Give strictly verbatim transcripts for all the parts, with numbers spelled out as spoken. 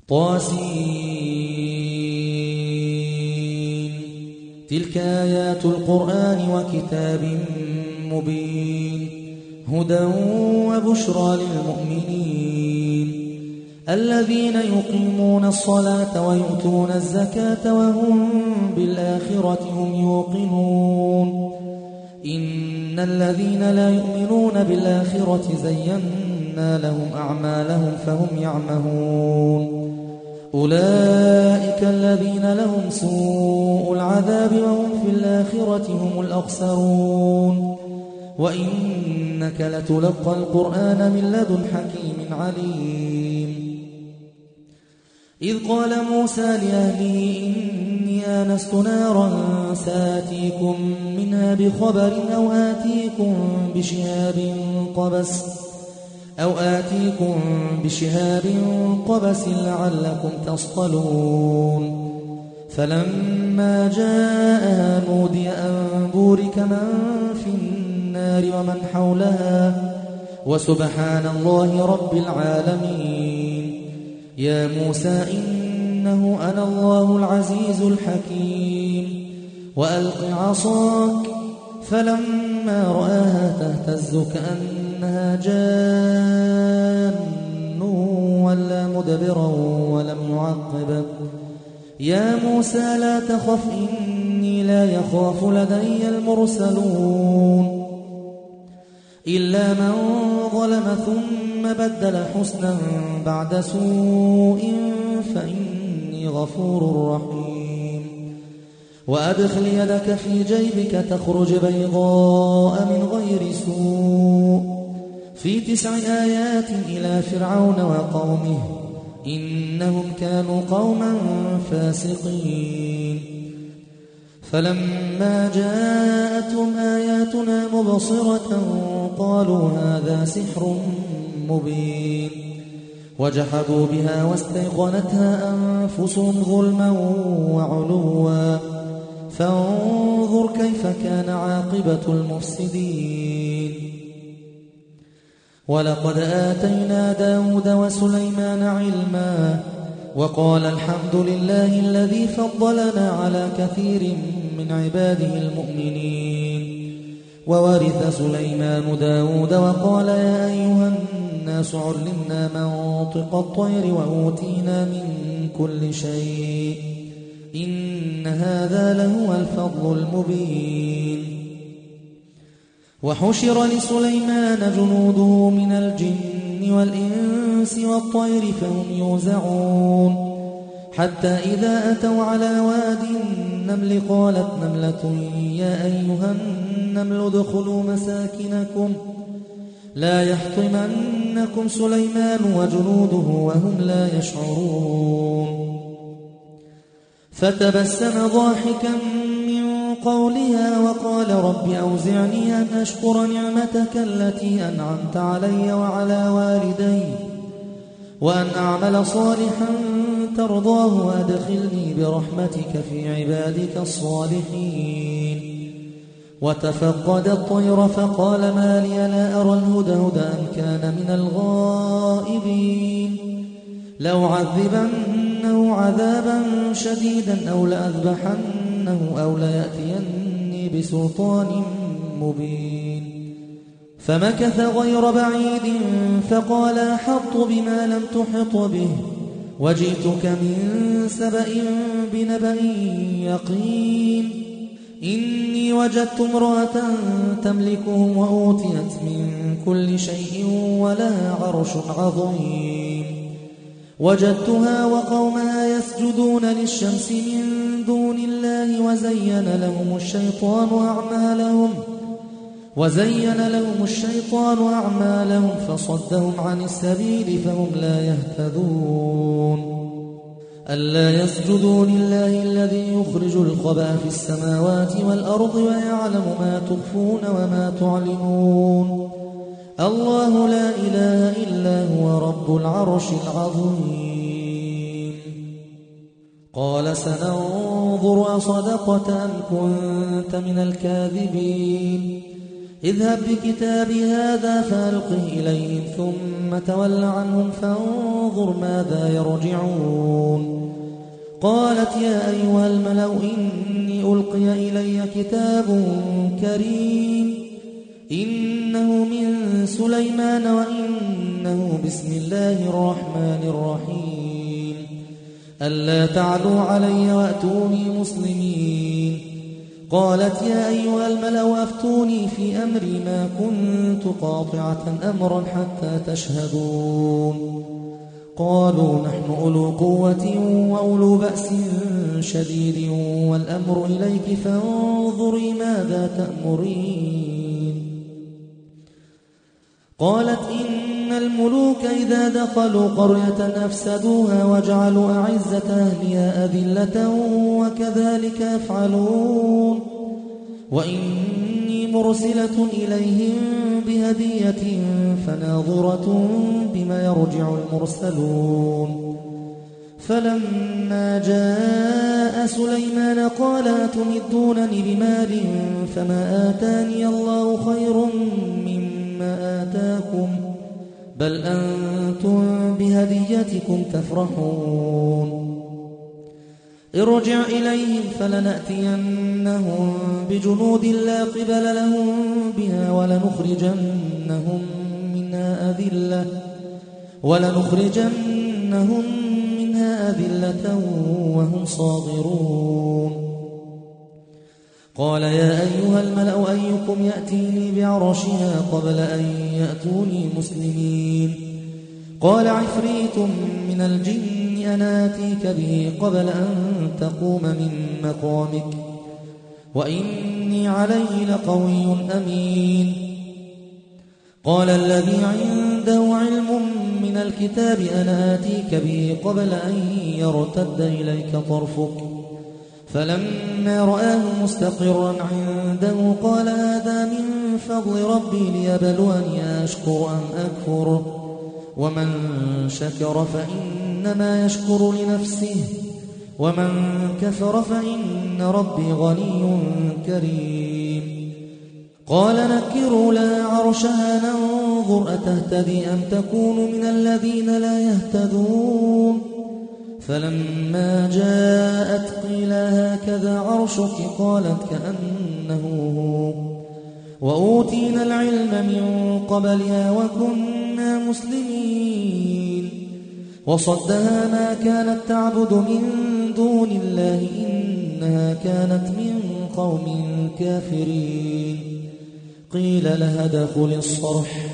طاسين. تلك آيات القرآن وكتاب مبين هدى وبشرى للمؤمنين الذين يقيمون الصلاة ويؤتون الزكاة وهم بالآخرة هم يوقنون. إن الذين لا يؤمنون بالآخرة زينا لهم أعمالهم فهم يعمهون. أولئك الذين لهم سوء العذاب وهم في الآخرة هم الأخسرون. وإنك لتلقى القرآن من لدن حكيم عليم. إذ قال موسى لأهله إني آنست نارا سآتيكم منها بخبر أو آتيكم بشهاب قبس أو آتيكم بشهاب قبس لعلكم تصطلون. فلما جاءها نودي أن بورك من في النار ومن حولها وسبحان الله رب العالمين. يا موسى إنه أنا الله العزيز الحكيم. وألق عصاك فلما رآها تهتز كأنها جان ولا مدبرا ولم يعقب. يا موسى لا تخف إني لا يخاف لدي المرسلون إلا من ظلم ثم بدل حسنا بعد سوء فإني غفور رحيم. وأدخل يدك في جيبك تخرج بيضاء من غير سوء في تسع آيات إلى فرعون وقومه إنهم كانوا قوما فاسقين. فلما جاءتهم آياتنا مبصرة قالوا هذا سحر مبين. وجحدوا بها واستيقنتها أنفسهم ظلما وعلوا فانظر كيف كان عاقبة المفسدين. ولقد آتينا داود وسليمان علما وقال الحمد لله الذي فضلنا على كثير من عباده المؤمنين. وورث سليمان داود وقال يا أيها الناس علمنا منطق الطير وأوتينا من كل شيء إن هذا لهو الفضل المبين. وحشر لسليمان جنوده من الجن والإنس والطير فهم يوزعون حتى إذا أتوا على واد النمل قالت نملة يا أيها النمل ادخلوا مساكنكم لا يحطمنكم سليمان وجنوده وهم لا يشعرون. فتبسم ضاحكا من قولها وقال رب أوزعني أن أشكر نعمتك التي أنعمت علي وعلى والدي وأن أعمل صالحا ترضاه وأدخلني برحمتك في عبادك الصالحين. وتفقد الطير فقال ما لي لا أرى الهدهد أم كان من الغائبين لو عذبنه عذابا شديدا أو لأذبحنه أو ليأتيني بسلطان مبين. فمكث غير بعيد فقال أحط بما لم تحط به وجئتك من سبأ بنبأ يقين إني وجدت امرأة تملكهم وأوتيت من كل شيء ولها عرش عظيم. وجدتها وقومها يسجدون للشمس من دون الله وزين لهم الشيطان أعمالهم وزين لهم الشيطان أعمالهم فصدهم عن السبيل فهم لا يهتدون. ألا يسجدوا لله الذي يخرج الخبأ في السماوات والأرض ويعلم ما تخفون وما تعلنون الله لا إله إلا هو رب العرش العظيم. قال سننظر أصدقت أم كنت من الكاذبين اذهب بكتابي هذا فألقه إليهم ثم تول عنهم فانظر ماذا يرجعون. قالت يا أيها الملأ إني ألقي إلي كتاب كريم إنه من سليمان وإنه بسم الله الرحمن الرحيم ألا تعلوا علي وأتوني مسلمين. قالت يا أيها الملأ أفتوني في أمري ما كنت قاطعة أمرا حتى تشهدون. قالوا نحن أولو قوة وأولو بأس شديد والأمر إليك فانظري ماذا تأمرين. قالت إن الملوك إذا دخلوا قرية أفسدوها وجعلوا أعزة أهلها أذلة وكذلك يفعلون. وإني مرسلة إليهم بهدية فناظرة بما يرجع المرسلون. فلما جاء سليمان قال أتمدونني بمال فما آتاني الله خير مما آتاكم بل أنتم بهديتكم تفرحون. ارجع إليهم فلنأتينهم بجنود لا قبل لهم بها ولنخرجنهم منها أذلة ولنخرجنهم منها أذلة وهم صاغرون. قال يا أيها الملأ أيكم يأتيني بعرشها قبل أن يأتوني مسلمين. قال عفريت من الجن أنا آتيك به قبل أن تقوم من مقامك وإني عليه لقوي أمين. قال الذي عنده علم من الكتاب أنا آتيك به قبل أن يرتد إليك طرفك فلما رآه مستقرا عنده قال هذا من فضل ربي ليبلوني أشكر أم أكفر ومن شكر فإنما يشكر لنفسه ومن كفر فإن ربي غني كريم. قال نكروا لها عرشها ننظر أتهتدي أم تكون من الذين لا يهتدون. فلما جاءت قيل هكذا عرشك قالت كأنه هو وأوتينا العلم من قبلها وكنا مسلمين. وصدها ما كانت تعبد من دون الله إنها كانت من قوم كافرين. قيل لها ادخل الصرح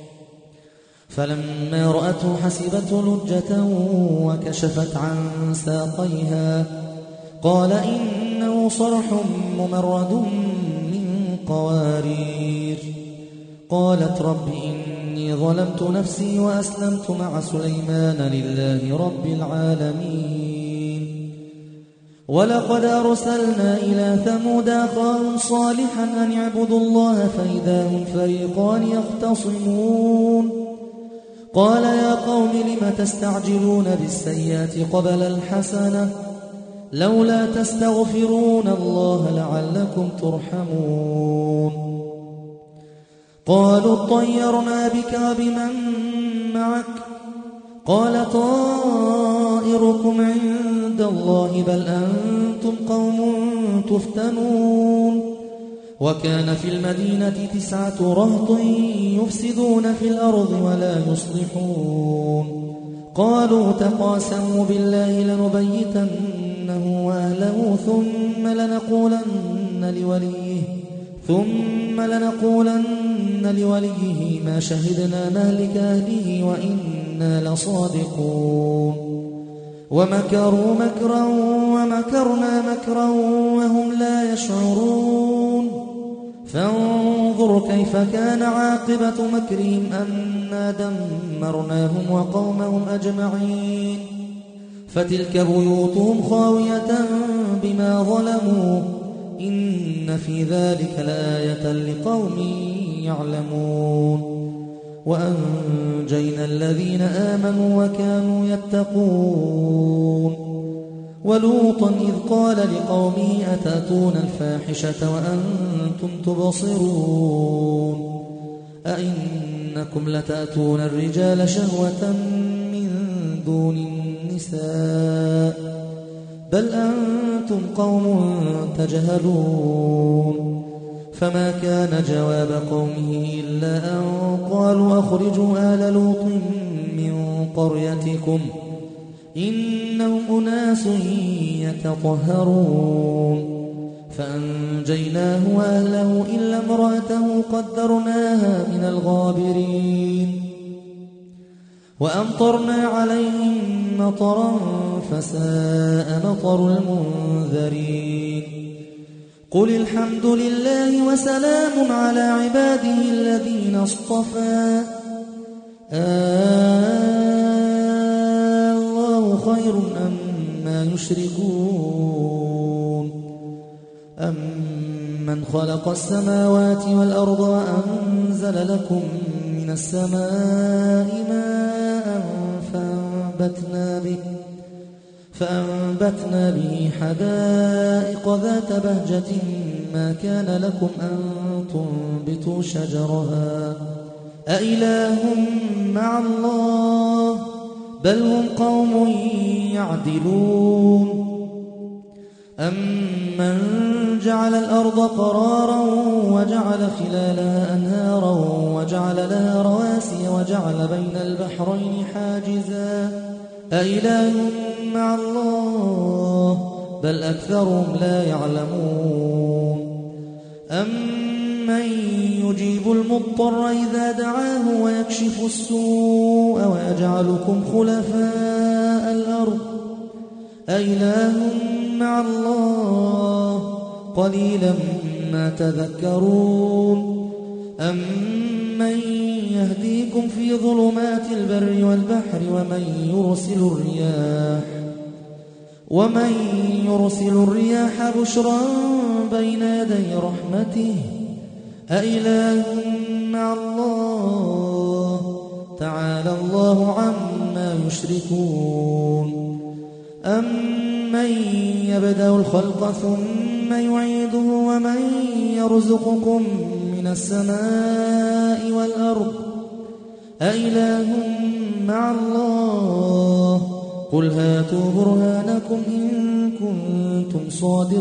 فلما رأته حسبته لجة وكشفت عن ساقيها قال إنه صرح ممرد من قوارير. قالت رب إني ظلمت نفسي وأسلمت مع سليمان لله رب العالمين. ولقد أرسلنا إلى ثمود أخاهم صالحا أن اعبدوا الله فإذا هم فريقان يختصمون. قال يا قوم لم تستعجلون بالسيئات قبل الحسنة لولا تستغفرون الله لعلكم ترحمون. قالوا اطيرنا بك وبمن معك قال طائركم عند الله بل أنتم قوم تفتنون. وكان في المدينة تسعة رهط يفسدون في الأرض ولا يصلحون. قالوا تقاسموا بالله لنبيتنه وأهله ثم لنقولن لوليه ثم لنقولن لوليه ما شهدنا مهلك أهله وإنا لصادقون. ومكروا مكرا ومكرنا مكرا وهم لا يشعرون. فانظر كيف كان عاقبة مكرهم أنا دمرناهم وقومهم أجمعين. فتلك بيوتهم خاوية بما ظلموا إن في ذلك لآية لقوم يعلمون. وأنجينا الذين آمنوا وكانوا يتقون. ولوطا إذ قال لقومه أتأتون الفاحشة وأنتم تبصرون أئنكم لتأتون الرجال شهوة من دون النساء بل أنتم قوم تجهلون فما كان جواب قومه إلا أن قالوا أخرجوا آل لوط من قريتكم إنهم أناس يتطهرون فأنجيناه وأهله إلا امرأته قدرناها من الغابرين وأمطرنا عليهم مطرا فساء مطر المنذرين قل الحمد لله وسلام على عباده الذين اصطفى آه الله خير أما يشركون أمن خلق السماوات والأرض وأنزل لكم من السماء ماء فأنبتنا به فأنبتنا به حدائق ذات بهجة ما كان لكم أن تنبتوا شجرها أإله مع الله بل هم قوم يعدلون أمن جعل الأرض قرارا وجعل خلالها أنهارا وجعل لها رواسي وجعل بين البحرين حاجزا أإله مع الله بل أكثرهم لا يعلمون أمن يجيب المضطر إذا دعاه ويكشف السوء ويجعلكم خلفاء الأرض أإله مع الله قليلا ما تذكرون أمن يهديكم في ظلمات البر والبحر ومن يرسل الرياح ومن يرسل الرياح بشرا بين يدي رحمته أإله مع الله تعالى الله عما يشركون أمن يبدأ الخلق ثم يعيده ومن يرزقكم من السماء والأرض أإله مع الله قل هاتوا برهانكم إن كنتم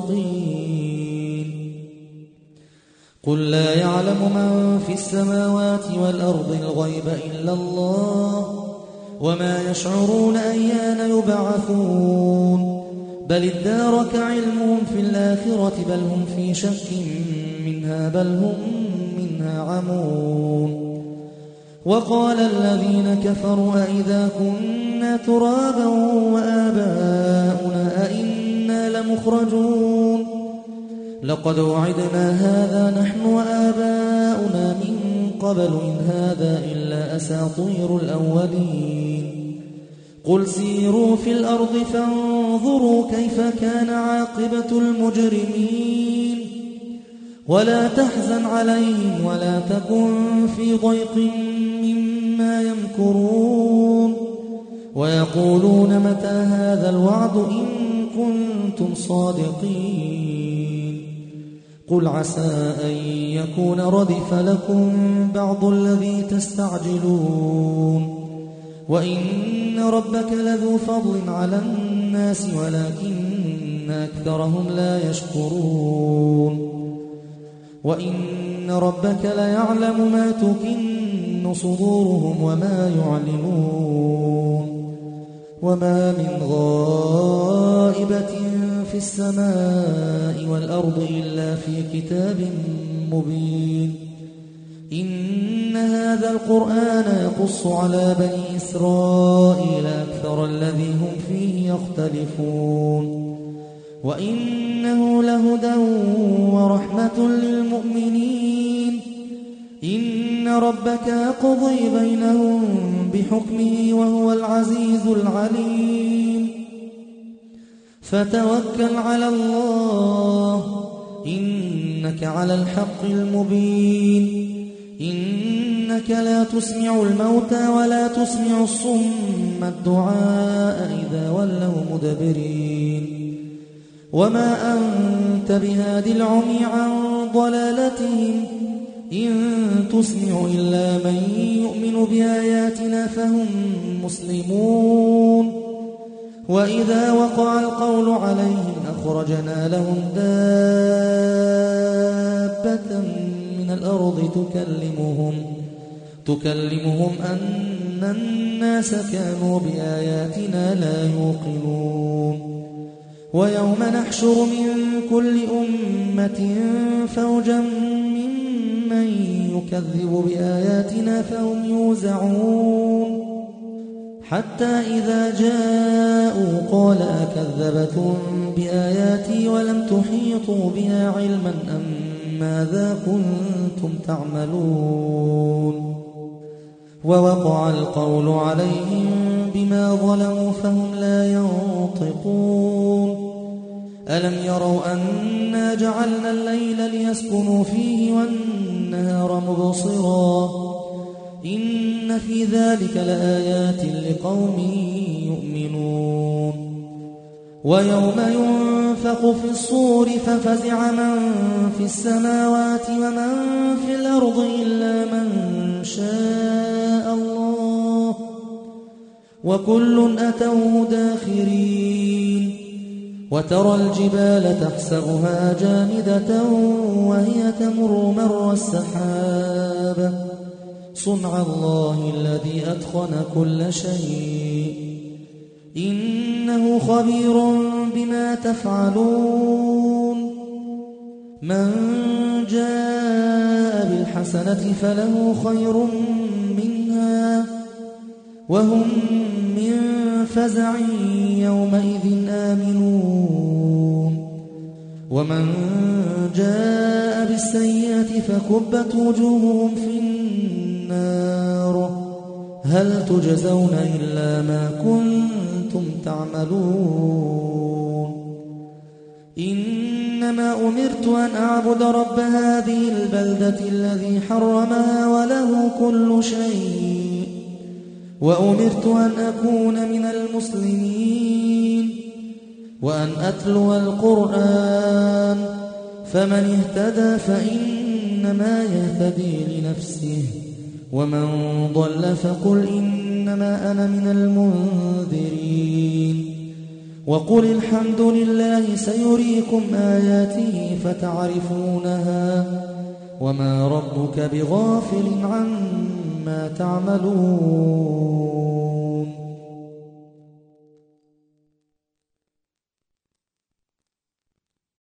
صادقين قل لا يعلم من في السماوات والأرض الغيب إلا الله وما يشعرون أيان يبعثون بل ادارك علمهم في الآخرة بل هم في شك منها بل هم منها عمون وقال الذين كفروا أئذا كنا ترابا وآباؤنا أئنا لمخرجون لقد وعدنا هذا نحن وآباؤنا من قبل إن هذا إلا أساطير الأولين قل سيروا في الأرض فانظروا كيف كان عاقبة المجرمين ولا تحزن عليهم ولا تكن في ضيق مما يمكرون ويقولون متى هذا الوعد إن كنتم صادقين قل عسى أن يكون ردف لكم بعض الذي تستعجلون وإن ربك لذو فضل على الناس ولكن أكثرهم لا يشكرون وإن ربك ليعلم ما تكن صدورهم وما يعلنون وما من غائبة في السماء والأرض إلا في كتاب مبين إن هذا القرآن يقص على بني إسرائيل أكثر الذي هم فيه يختلفون وإنه لهدى ورحمة للمؤمنين إن ربك يقضي بينهم بحكمه وهو العزيز العليم فتوكل على الله إنك على الحق المبين إنك لا تسمع الموتى ولا تسمع الصم الدعاء إذا ولوا مدبرين وما أنت بهادي العمي عن ضلالتهم إن تسمع إلا من يؤمن بآياتنا فهم مسلمون وإذا وقع القول عليهم أخرجنا لهم دابة من الأرض تكلمهم تكلمهم أن الناس كانوا بآياتنا لا يوقنون ويوم نحشر من كل أمة فوجا ممن يكذب بآياتنا فهم يوزعون حتى إذا جاءوا قال أكذبتم بآياتي ولم تحيطوا بها علما أم ماذا كنتم تعملون ووقع القول عليهم بما ظلموا فهم لا ينطقون ألم يروا أنا جعلنا الليل ليسكنوا فيه والنهار مبصرا إن في ذلك لآيات لقوم يؤمنون ويوم ينفخ في الصور ففزع من في السماوات ومن في الأرض إلا من شاء الله وكل أتوه داخرين وترى الجبال تحسبها جامدة وهي تمر مر السحاب صنع الله الذي أتقن كل شيء إنه خبير بما تفعلون من جاء بالحسنة فله خير منها وهم من فزع يومئذ آمنون ومن جاء بالسيئة فكبت وجوههم في النار هل تجزون إلا ما كنتم تعملون إنما أمرت أن أعبد رب هذه البلدة الذي حرمها وله كل شيء وأمرت أن أكون من المسلمين وأن أتلو القرآن فمن اهتدى فإنما يهتدي لنفسه ومن ضل فقل إنما أنا من المنذرين وقل الحمد لله سيريكم آياته فتعرفونها وما ربك بغافل عما تعملون